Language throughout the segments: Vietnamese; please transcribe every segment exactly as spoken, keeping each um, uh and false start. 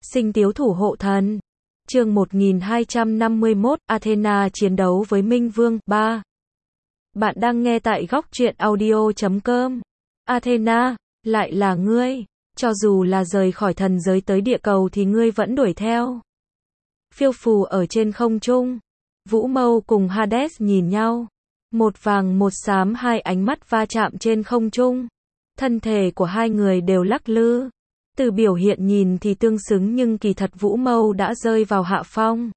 Sinh tiếu thủ hộ thần. Chương một nghìn hai trăm năm mươi mốt, Athena chiến đấu với Minh Vương. ba. Bạn đang nghe tại góc truyện audio chấm com. Athena, lại là ngươi. Cho dù là rời khỏi thần giới tới địa cầu thì ngươi vẫn đuổi theo. Phiêu phù ở trên không trung. Vũ Mâu cùng Hades nhìn nhau. Một vàng một xám, hai ánh mắt va chạm trên không trung. Thân thể của hai người đều lắc lư. Từ biểu hiện nhìn thì tương xứng nhưng kỳ thật Vũ Mâu đã rơi vào hạ phong.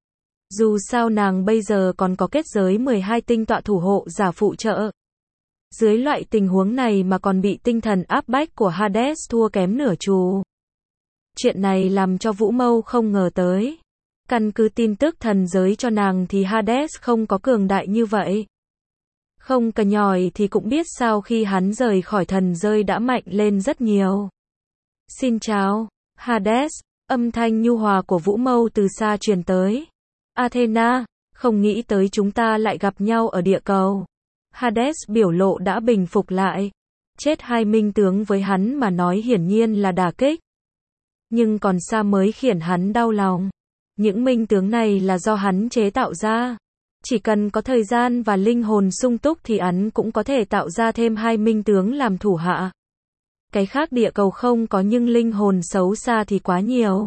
Dù sao nàng bây giờ còn có kết giới mười hai tinh tọa thủ hộ giả phụ trợ. Dưới loại tình huống này mà còn bị tinh thần áp bách của Hades thua kém nửa chù. Chuyện này làm cho Vũ Mâu không ngờ tới. Căn cứ tin tức thần giới cho nàng thì Hades không có cường đại như vậy. Không cà nhòi thì cũng biết sau khi hắn rời khỏi thần giới đã mạnh lên rất nhiều. Xin chào, Hades, âm thanh nhu hòa của Vũ Mâu từ xa truyền tới. Athena, không nghĩ tới chúng ta lại gặp nhau ở địa cầu. Hades biểu lộ đã bình phục lại. Chết hai minh tướng với hắn mà nói hiển nhiên là đả kích. Nhưng còn xa mới khiến hắn đau lòng. Những minh tướng này là do hắn chế tạo ra. Chỉ cần có thời gian và linh hồn sung túc thì hắn cũng có thể tạo ra thêm hai minh tướng làm thủ hạ. Cái khác địa cầu không có nhưng linh hồn xấu xa thì quá nhiều.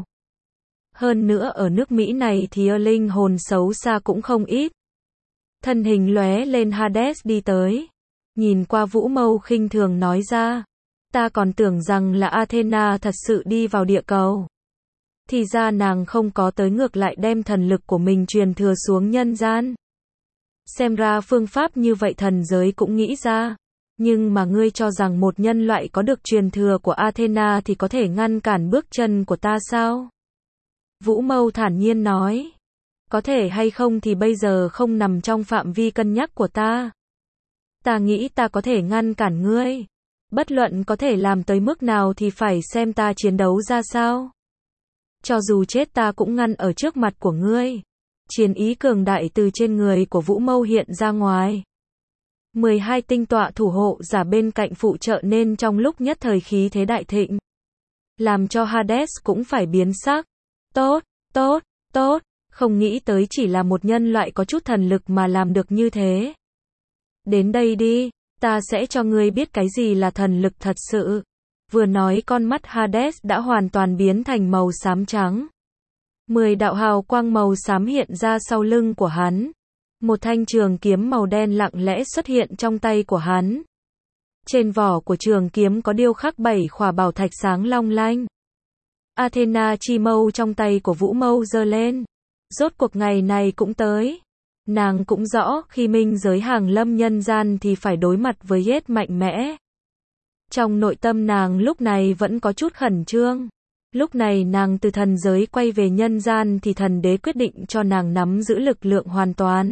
Hơn nữa ở nước Mỹ này thì linh hồn xấu xa cũng không ít. Thân hình lóe lên, Hades đi tới. Nhìn qua Vũ Mâu khinh thường nói ra. Ta còn tưởng rằng là Athena thật sự đi vào địa cầu. Thì ra nàng không có tới, ngược lại đem thần lực của mình truyền thừa xuống nhân gian. Xem ra phương pháp như vậy thần giới cũng nghĩ ra. Nhưng mà ngươi cho rằng một nhân loại có được truyền thừa của Athena thì có thể ngăn cản bước chân của ta sao? Vũ Mâu thản nhiên nói. Có thể hay không thì bây giờ không nằm trong phạm vi cân nhắc của ta. Ta nghĩ ta có thể ngăn cản ngươi. Bất luận có thể làm tới mức nào thì phải xem ta chiến đấu ra sao. Cho dù chết ta cũng ngăn ở trước mặt của ngươi. Chiến ý cường đại từ trên người của Vũ Mâu hiện ra ngoài. mười hai tinh tọa thủ hộ giả bên cạnh phụ trợ nên trong lúc nhất thời khí thế đại thịnh. Làm cho Hades cũng phải biến sắc. Tốt, tốt, tốt, không nghĩ tới chỉ là một nhân loại có chút thần lực mà làm được như thế. Đến đây đi, ta sẽ cho ngươi biết cái gì là thần lực thật sự. Vừa nói con mắt Hades đã hoàn toàn biến thành màu xám trắng. Mười đạo hào quang màu xám hiện ra sau lưng của hắn. Một thanh trường kiếm màu đen lặng lẽ xuất hiện trong tay của hắn. Trên vỏ của trường kiếm có điêu khắc bảy khỏa bảo thạch sáng long lanh. Athena chi mâu trong tay của Vũ Mâu giơ lên. Rốt cuộc ngày này cũng tới. Nàng cũng rõ khi minh giới hàng lâm nhân gian thì phải đối mặt với giết mạnh mẽ. Trong nội tâm nàng lúc này vẫn có chút khẩn trương. Lúc này nàng từ thần giới quay về nhân gian thì thần đế quyết định cho nàng nắm giữ lực lượng hoàn toàn.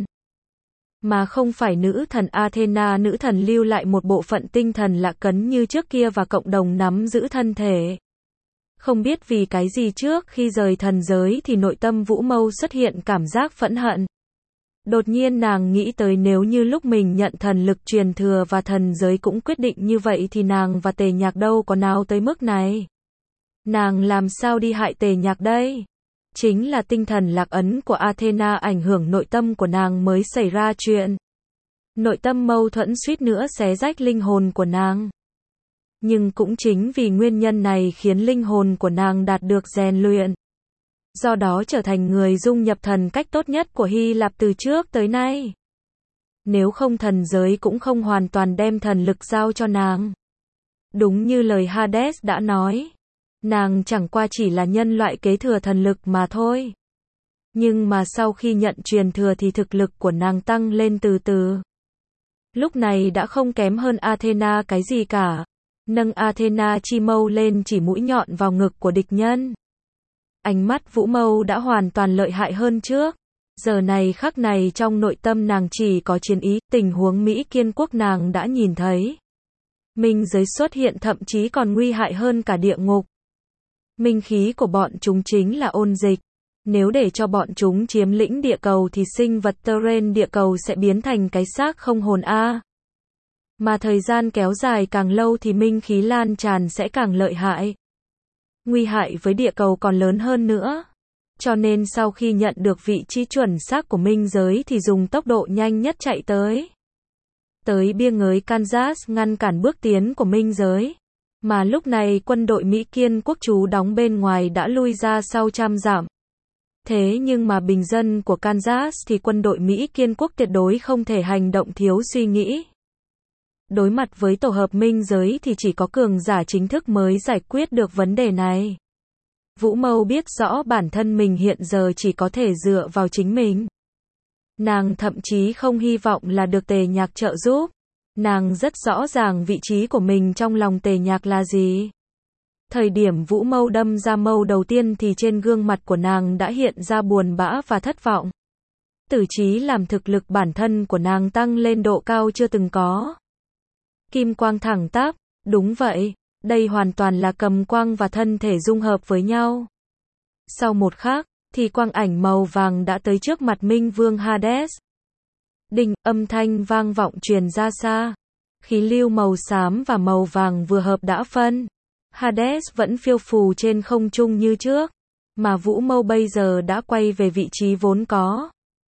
Mà không phải nữ thần Athena, nữ thần lưu lại một bộ phận tinh thần lạ cấn như trước kia và cộng đồng nắm giữ thân thể. Không biết vì cái gì trước khi rời thần giới thì nội tâm Vũ Mâu xuất hiện cảm giác phẫn hận. Đột nhiên nàng nghĩ tới nếu như lúc mình nhận thần lực truyền thừa và thần giới cũng quyết định như vậy thì nàng và Tề Nhạc đâu có nào tới mức này. Nàng làm sao đi hại Tề Nhạc đây? Chính là tinh thần lạc ấn của Athena ảnh hưởng nội tâm của nàng mới xảy ra chuyện. Nội tâm mâu thuẫn suýt nữa xé rách linh hồn của nàng. Nhưng cũng chính vì nguyên nhân này khiến linh hồn của nàng đạt được rèn luyện. Do đó trở thành người dung nhập thần cách tốt nhất của Hy Lạp từ trước tới nay. Nếu không thần giới cũng không hoàn toàn đem thần lực giao cho nàng. Đúng như lời Hades đã nói. Nàng chẳng qua chỉ là nhân loại kế thừa thần lực mà thôi. Nhưng mà sau khi nhận truyền thừa thì thực lực của nàng tăng lên từ từ. Lúc này đã không kém hơn Athena cái gì cả. Nâng Athena chi mâu lên chỉ mũi nhọn vào ngực của địch nhân. Ánh mắt Vũ Mâu đã hoàn toàn lợi hại hơn trước. Giờ này khắc này trong nội tâm nàng chỉ có chiến ý, tình huống Mỹ Kiên quốc nàng đã nhìn thấy. Minh giới xuất hiện thậm chí còn nguy hại hơn cả địa ngục. Minh khí của bọn chúng chính là ôn dịch. Nếu để cho bọn chúng chiếm lĩnh địa cầu thì sinh vật terrain địa cầu sẽ biến thành cái xác không hồn a. Mà thời gian kéo dài càng lâu thì minh khí lan tràn sẽ càng lợi hại. nguy hại với địa cầu còn lớn hơn nữa. Cho nên sau khi nhận được vị trí chuẩn xác của minh giới thì dùng tốc độ nhanh nhất chạy tới. Tới biên giới Kansas ngăn cản bước tiến của minh giới. Mà lúc này quân đội Mỹ Kiên Quốc trú đóng bên ngoài đã lui ra sau trăm dặm. Thế nhưng mà bình dân của Kansas thì quân đội Mỹ Kiên Quốc tuyệt đối không thể hành động thiếu suy nghĩ. Đối mặt với tổ hợp minh giới thì chỉ có cường giả chính thức mới giải quyết được vấn đề này. Vũ Mâu biết rõ bản thân mình hiện giờ chỉ có thể dựa vào chính mình. Nàng thậm chí không hy vọng là được Tề Nhạc trợ giúp. Nàng rất rõ ràng vị trí của mình trong lòng Tề Nhạc là gì. Thời điểm Vũ Mâu đâm ra mâu đầu tiên thì trên gương mặt của nàng đã hiện ra buồn bã và thất vọng. Tử chí làm thực lực bản thân của nàng tăng lên độ cao chưa từng có. Kim quang thẳng tắp, đúng vậy, đây hoàn toàn là cầm quang và thân thể dung hợp với nhau. Sau một khắc, thì quang ảnh màu vàng đã tới trước mặt Minh Vương Hades. Đinh, âm thanh vang vọng truyền ra xa. Khí lưu màu xám và màu vàng vừa hợp đã phân. Hades vẫn phiêu phù trên không trung như trước, mà Vũ Mâu bây giờ đã quay về vị trí vốn có.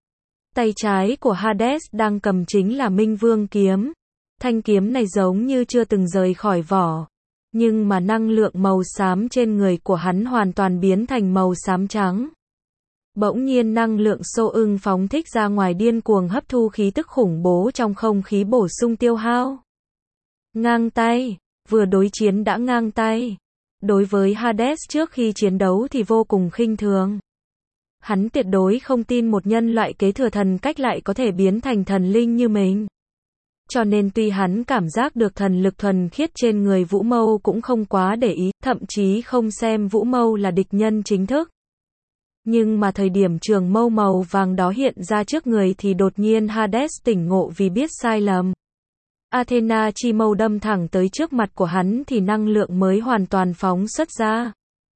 Tay trái của Hades đang cầm chính là Minh Vương kiếm. Thanh kiếm này giống như chưa từng rời khỏi vỏ, nhưng mà năng lượng màu xám trên người của hắn hoàn toàn biến thành màu xám trắng. Bỗng nhiên năng lượng xô ưng phóng thích ra ngoài điên cuồng hấp thu khí tức khủng bố trong không khí bổ sung tiêu hao. Ngang tay, vừa đối chiến đã ngang tay. Đối với Hades trước khi chiến đấu thì vô cùng khinh thường. Hắn tuyệt đối không tin một nhân loại kế thừa thần cách lại có thể biến thành thần linh như mình. Cho nên tuy hắn cảm giác được thần lực thuần khiết trên người Vũ Mâu cũng không quá để ý, thậm chí không xem Vũ Mâu là địch nhân chính thức. Nhưng mà thời điểm trường mâu màu vàng đó hiện ra trước người thì đột nhiên Hades tỉnh ngộ vì biết sai lầm. Athena chi mâu đâm thẳng tới trước mặt của hắn thì năng lượng mới hoàn toàn phóng xuất ra.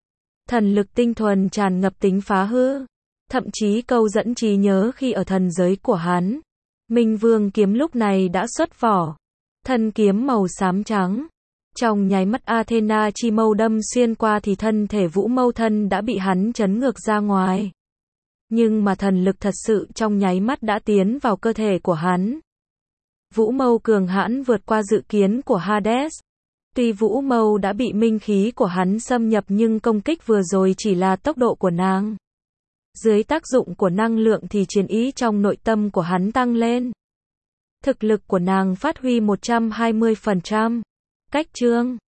Thần lực tinh thuần tràn ngập tính phá hư, thậm chí câu dẫn trí nhớ khi ở thần giới của hắn. Minh Vương kiếm lúc này đã xuất vỏ. Thân kiếm màu xám trắng. Trong nháy mắt Athena chi mâu đâm xuyên qua thì thân thể Vũ Mâu thân đã bị hắn chấn ngược ra ngoài. Nhưng mà thần lực thật sự trong nháy mắt đã tiến vào cơ thể của hắn. Vũ Mâu cường hãn vượt qua dự kiến của Hades. Tuy Vũ Mâu đã bị minh khí của hắn xâm nhập nhưng công kích vừa rồi chỉ là tốc độ của nàng. Dưới tác dụng của năng lượng thì chiến ý trong nội tâm của hắn tăng lên. Thực lực của nàng phát huy một trăm hai mươi phần trăm. Cách chương